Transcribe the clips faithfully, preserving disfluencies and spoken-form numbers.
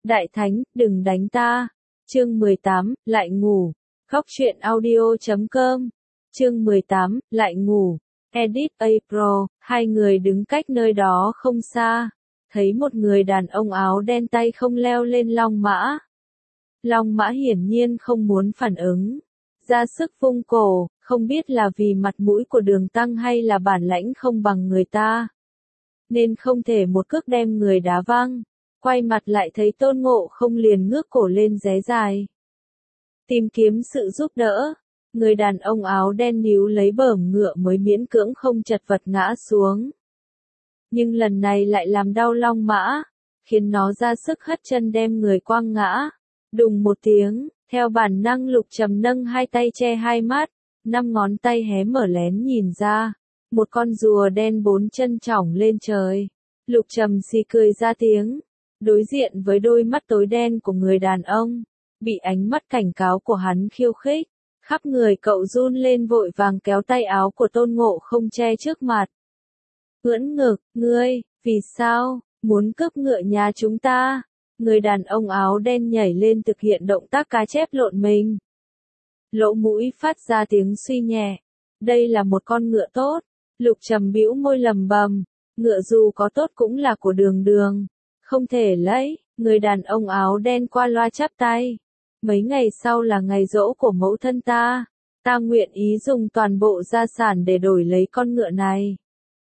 Đại Thánh, đừng đánh ta. Chương mười tám, lại ngủ. Góc truyện audio chấm com. Chương mười tám, lại ngủ. Edit A Pro, hai người đứng cách nơi đó không xa. Thấy một người đàn ông áo đen tay không leo lên long mã. Long mã hiển nhiên không muốn phản ứng. Ra sức vung cổ, không biết là vì mặt mũi của Đường Tăng hay là bản lãnh không bằng người ta. Nên không thể một cước đem người đá văng. Quay mặt lại thấy Tôn Ngộ Không liền ngước cổ lên ré dài. Tìm kiếm sự giúp đỡ. Người đàn ông áo đen níu lấy bờm ngựa mới miễn cưỡng không chật vật ngã xuống. Nhưng lần này lại làm đau long mã, khiến nó ra sức hất chân đem người quăng ngã. Đùng một tiếng, theo bản năng Lục Trầm nâng hai tay che hai mắt, năm ngón tay hé mở lén nhìn ra. Một con rùa đen bốn chân chỏng lên trời. Lục Trầm xì cười ra tiếng. Đối diện với đôi mắt tối đen của người đàn ông, bị ánh mắt cảnh cáo của hắn khiêu khích, khắp người cậu run lên vội vàng kéo tay áo của Tôn Ngộ Không che trước mặt. Ưỡn ngực, ngươi, vì sao, muốn cướp ngựa nhà chúng ta? Người đàn ông áo đen nhảy lên thực hiện động tác cá chép lộn mình. Lỗ mũi phát ra tiếng suy nhẹ. Đây là một con ngựa tốt. Lục Trầm bĩu môi lầm bầm. Ngựa dù có tốt cũng là của Đường Đường. Không thể lấy. Người đàn ông áo đen qua loa chắp tay. Mấy ngày sau là ngày giỗ của mẫu thân ta. Ta nguyện ý dùng toàn bộ gia sản để đổi lấy con ngựa này.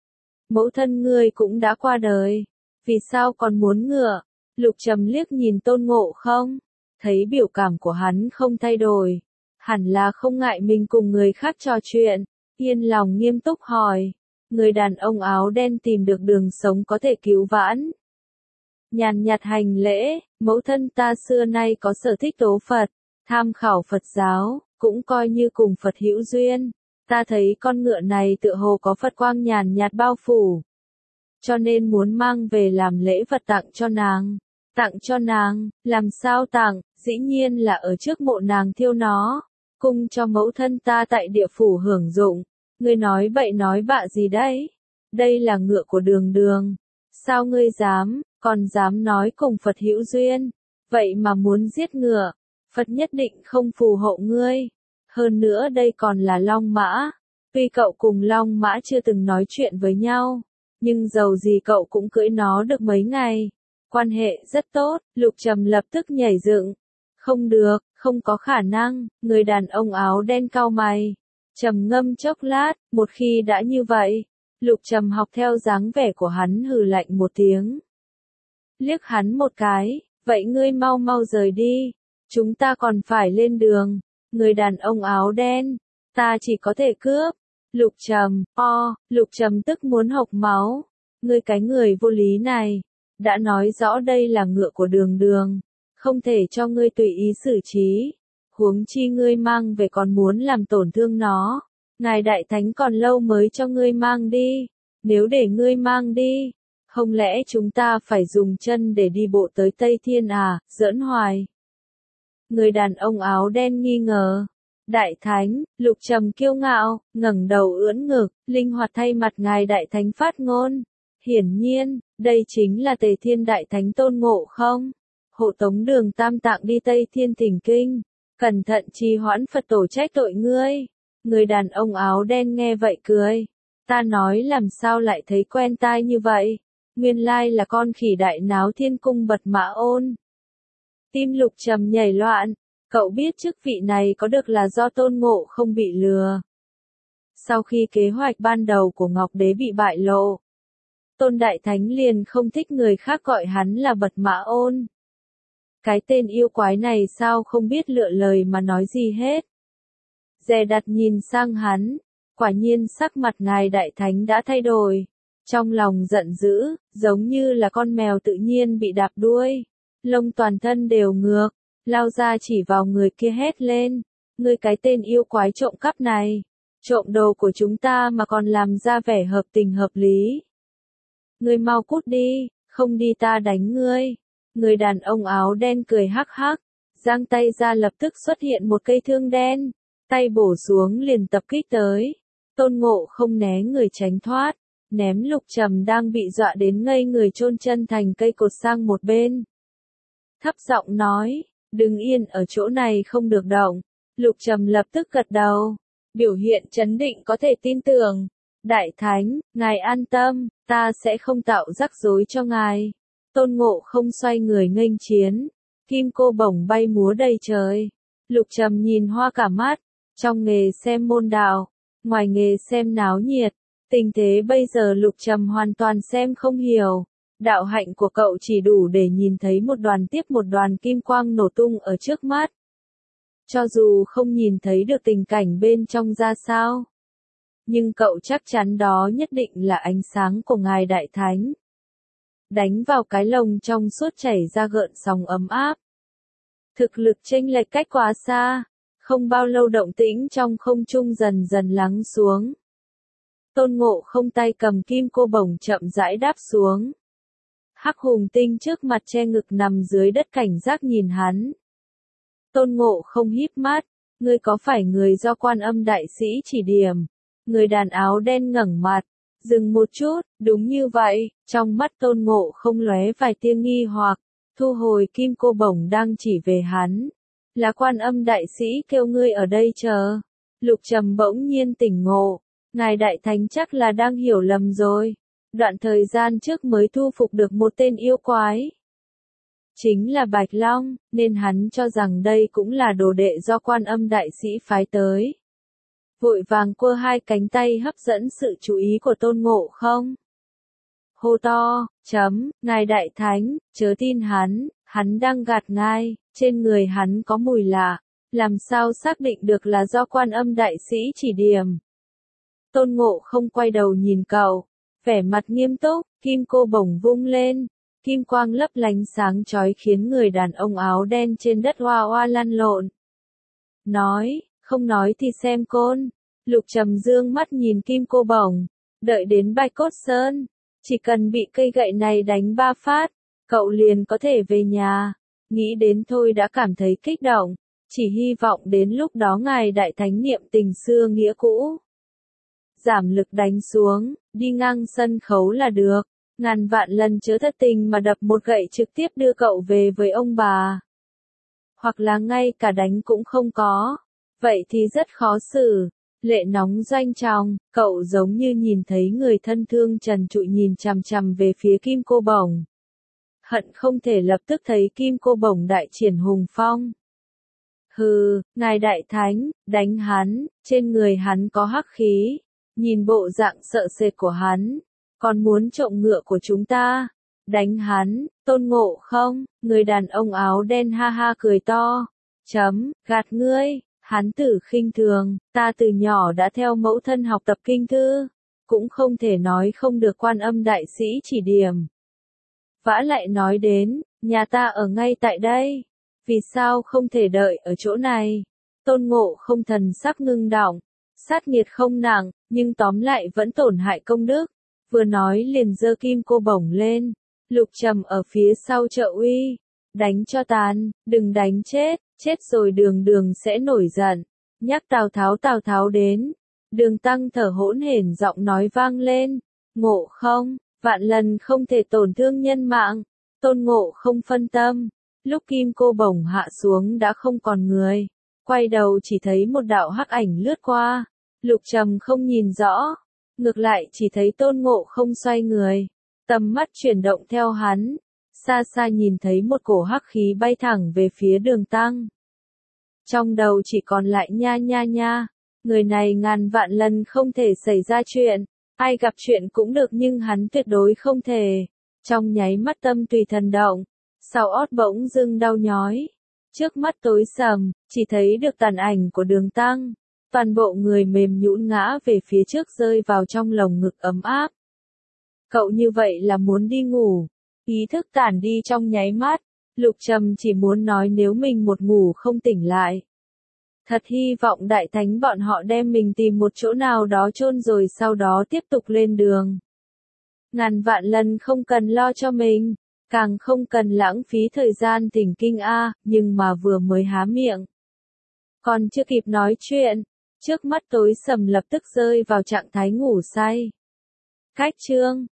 Mẫu thân ngươi cũng đã qua đời. Vì sao còn muốn ngựa? Lục Trầm liếc nhìn Tôn Ngộ Không. Thấy biểu cảm của hắn không thay đổi. Hẳn là không ngại mình cùng người khác trò chuyện. Yên lòng nghiêm túc hỏi. Người đàn ông áo đen tìm được đường sống có thể cứu vãn. Nhàn nhạt hành lễ, mẫu thân ta xưa nay có sở thích tố Phật, tham khảo Phật giáo, cũng coi như cùng Phật hữu duyên. Ta thấy con ngựa này tựa hồ có Phật quang nhàn nhạt bao phủ. Cho nên muốn mang về làm lễ vật tặng cho nàng. Tặng cho nàng, làm sao tặng, dĩ nhiên là ở trước mộ nàng thiêu nó. Cung cho mẫu thân ta tại địa phủ hưởng dụng. Ngươi nói bậy nói bạ gì đấy? Đây là ngựa của Đường Đường. Sao ngươi dám, còn dám nói cùng Phật hữu duyên? Vậy mà muốn giết ngựa, Phật nhất định không phù hộ ngươi. Hơn nữa đây còn là long mã. Tuy cậu cùng long mã chưa từng nói chuyện với nhau, nhưng dầu gì cậu cũng cưỡi nó được mấy ngày. Quan hệ rất tốt. Lục Trầm lập tức nhảy dựng. Không được, không có khả năng. Người đàn ông áo đen cau mày, trầm ngâm chốc lát. Một khi đã như vậy, Lục Trầm học theo dáng vẻ của hắn hừ lạnh một tiếng. Liếc hắn một cái, vậy ngươi mau mau rời đi. Chúng ta còn phải lên đường. Người đàn ông áo đen, ta chỉ có thể cướp. Lục Trầm, o, Lục Trầm tức muốn hộc máu. Ngươi cái người vô lý này, đã nói rõ đây là ngựa của Đường Đường. Không thể cho ngươi tùy ý xử trí. Huống chi ngươi mang về còn muốn làm tổn thương nó. Ngài Đại Thánh còn lâu mới cho ngươi mang đi. Nếu để ngươi mang đi, không lẽ chúng ta phải dùng chân để đi bộ tới Tây Thiên à, giỡn hoài. Người đàn ông áo đen nghi ngờ. Đại Thánh, Lục Trầm kiêu ngạo, ngẩng đầu ưỡn ngực, linh hoạt thay mặt Ngài Đại Thánh phát ngôn. Hiển nhiên, đây chính là Tề Thiên Đại Thánh Tôn Ngộ Không. Hộ tống Đường Tam Tạng đi Tây Thiên thỉnh kinh. Cẩn thận trì hoãn Phật tổ trách tội ngươi. Người đàn ông áo đen nghe vậy cười. Ta nói làm sao lại thấy quen tai như vậy. Nguyên lai là con khỉ đại náo thiên cung Bật Mã Ôn. Tim Lục Trầm nhảy loạn. Cậu biết chức vị này có được là do Tôn Ngộ Không bị lừa. Sau khi kế hoạch ban đầu của Ngọc Đế bị bại lộ, Tôn Đại Thánh liền không thích người khác gọi hắn là Bật Mã Ôn. Cái tên yêu quái này sao không biết lựa lời mà nói gì hết. Dè đặt nhìn sang hắn, quả nhiên sắc mặt Ngài Đại Thánh đã thay đổi. Trong lòng giận dữ, giống như là con mèo tự nhiên bị đạp đuôi. Lông toàn thân đều ngược, lao ra chỉ vào người kia hét lên. Ngươi cái tên yêu quái trộm cắp này, trộm đồ của chúng ta mà còn làm ra vẻ hợp tình hợp lý. Ngươi mau cút đi, không đi ta đánh ngươi. Người đàn ông áo đen cười hắc hắc, giang tay ra lập tức xuất hiện một cây thương đen, tay bổ xuống liền tập kích tới. Tôn Ngộ Không né người tránh thoát, ném Lục Trầm đang bị dọa đến ngây người chôn chân thành cây cột sang một bên. thấp giọng nói, đừng yên ở chỗ này không được động. Lục Trầm lập tức gật đầu, biểu hiện trấn định có thể tin tưởng. Đại Thánh, ngài an tâm, ta sẽ không tạo rắc rối cho ngài. Tôn Ngộ Không xoay người nghênh chiến, kim cô bổng bay múa đầy trời. Lục Trầm nhìn hoa cả mắt, trong nghề xem môn đạo, ngoài nghề xem náo nhiệt. Tình thế bây giờ Lục Trầm hoàn toàn xem không hiểu. Đạo hạnh của cậu chỉ đủ để nhìn thấy một đoàn tiếp một đoàn kim quang nổ tung ở trước mắt. Cho dù không nhìn thấy được tình cảnh bên trong ra sao, nhưng cậu chắc chắn đó nhất định là ánh sáng của Ngài Đại Thánh. Đánh vào cái lồng trong suốt chảy ra gợn sóng ấm áp. Thực lực chênh lệch cách quá xa, không bao lâu động tĩnh trong không trung dần dần lắng xuống. Tôn Ngộ Không tay cầm kim cô bổng chậm rãi đáp xuống. Hắc Hùng Tinh trước mặt che ngực nằm dưới đất cảnh giác nhìn hắn. Tôn Ngộ Không híp mắt, ngươi có phải người do Quan Âm Đại Sĩ chỉ điểm? Người đàn áo đen ngẩng mặt, dừng một chút, đúng như vậy, trong mắt Tôn Ngộ Không lóe vài tia nghi hoặc, thu hồi kim cô bổng đang chỉ về hắn. Là Quan Âm Đại Sĩ kêu ngươi ở đây chờ. Lục Trầm bỗng nhiên tỉnh ngộ, Ngài Đại Thánh chắc là đang hiểu lầm rồi. Đoạn thời gian trước mới thu phục được một tên yêu quái. Chính là Bạch Long, nên hắn cho rằng đây cũng là đồ đệ do Quan Âm Đại Sĩ phái tới. Vội vàng quơ hai cánh tay hấp dẫn sự chú ý của Tôn Ngộ Không. Hô to, chấm, Ngài Đại Thánh, chớ tin hắn, hắn đang gạt ngài, trên người hắn có mùi lạ, làm sao xác định được là do Quan Âm Đại Sĩ chỉ điểm. Tôn Ngộ Không quay đầu nhìn cậu, vẻ mặt nghiêm túc, kim cô bổng vung lên, kim quang lấp lánh sáng chói khiến người đàn ông áo đen trên đất hoa hoa lăn lộn. Nói, không nói thì xem côn. Lục Trầm dương mắt nhìn kim cô bổng, đợi đến Bạch Cốt Sơn, chỉ cần bị cây gậy này đánh ba phát, cậu liền có thể về nhà. Nghĩ đến thôi đã cảm thấy kích động, chỉ hy vọng đến lúc đó Ngài Đại Thánh niệm tình xưa nghĩa cũ. Giảm lực đánh xuống, đi ngang sân khấu là được, ngàn vạn lần chớ thất tình mà đập một gậy trực tiếp đưa cậu về với ông bà. Hoặc là ngay cả đánh cũng không có, vậy thì rất khó xử. Lệ nóng doanh tròng, cậu giống như nhìn thấy người thân thương trần trụi nhìn chằm chằm về phía kim cô bổng. Hận không thể lập tức thấy kim cô bổng đại triển hùng phong. Hừ, Ngài Đại Thánh, đánh hắn, trên người hắn có hắc khí, nhìn bộ dạng sợ sệt của hắn, còn muốn trộm ngựa của chúng ta. Đánh hắn, Tôn Ngộ Không, người đàn ông áo đen ha ha cười to. Chấm, gạt ngươi. Hắn tử khinh thường, ta từ nhỏ đã theo mẫu thân học tập kinh thư, cũng không thể nói không được Quan Âm Đại Sĩ chỉ điểm. Vả lại nói đến, nhà ta ở ngay tại đây, vì sao không thể đợi ở chỗ này? Tôn Ngộ Không thần sắc ngưng đọng, sát nghiệt không nặng, nhưng tóm lại vẫn tổn hại công đức. Vừa nói liền giơ kim cô bổng lên, Lục Trầm ở phía sau trợ uy, đánh cho tàn, đừng đánh chết. Chết rồi Đường Đường sẽ nổi giận. Nhắc Tào Tháo Tào Tháo đến. Đường Tăng thở hỗn hển giọng nói vang lên. Ngộ Không, vạn lần không thể tổn thương nhân mạng. Tôn Ngộ Không phân tâm. Lúc kim cô bổng hạ xuống đã không còn người. Quay đầu chỉ thấy một đạo hắc ảnh lướt qua. Lục Trầm không nhìn rõ. Ngược lại chỉ thấy Tôn Ngộ Không xoay người. Tầm mắt chuyển động theo hắn. Xa xa nhìn thấy một cổ hắc khí bay thẳng về phía Đường Tăng. Trong đầu chỉ còn lại nha nha nha, người này ngàn vạn lần không thể xảy ra chuyện, ai gặp chuyện cũng được nhưng hắn tuyệt đối không thể. Trong nháy mắt tâm tùy thần động, sau ót bỗng dưng đau nhói, trước mắt tối sầm, chỉ thấy được tàn ảnh của Đường Tăng, toàn bộ người mềm nhũn ngã về phía trước rơi vào trong lồng ngực ấm áp. Cậu như vậy là muốn đi ngủ, ý thức tản đi trong nháy mắt. Lục Trầm chỉ muốn nói nếu mình một ngủ không tỉnh lại. Thật hy vọng Đại Thánh bọn họ đem mình tìm một chỗ nào đó chôn rồi sau đó tiếp tục lên đường. Ngàn vạn lần không cần lo cho mình, càng không cần lãng phí thời gian thỉnh kinh a, nhưng mà vừa mới há miệng. Còn chưa kịp nói chuyện, trước mắt tối sầm lập tức rơi vào trạng thái ngủ say. Cách chương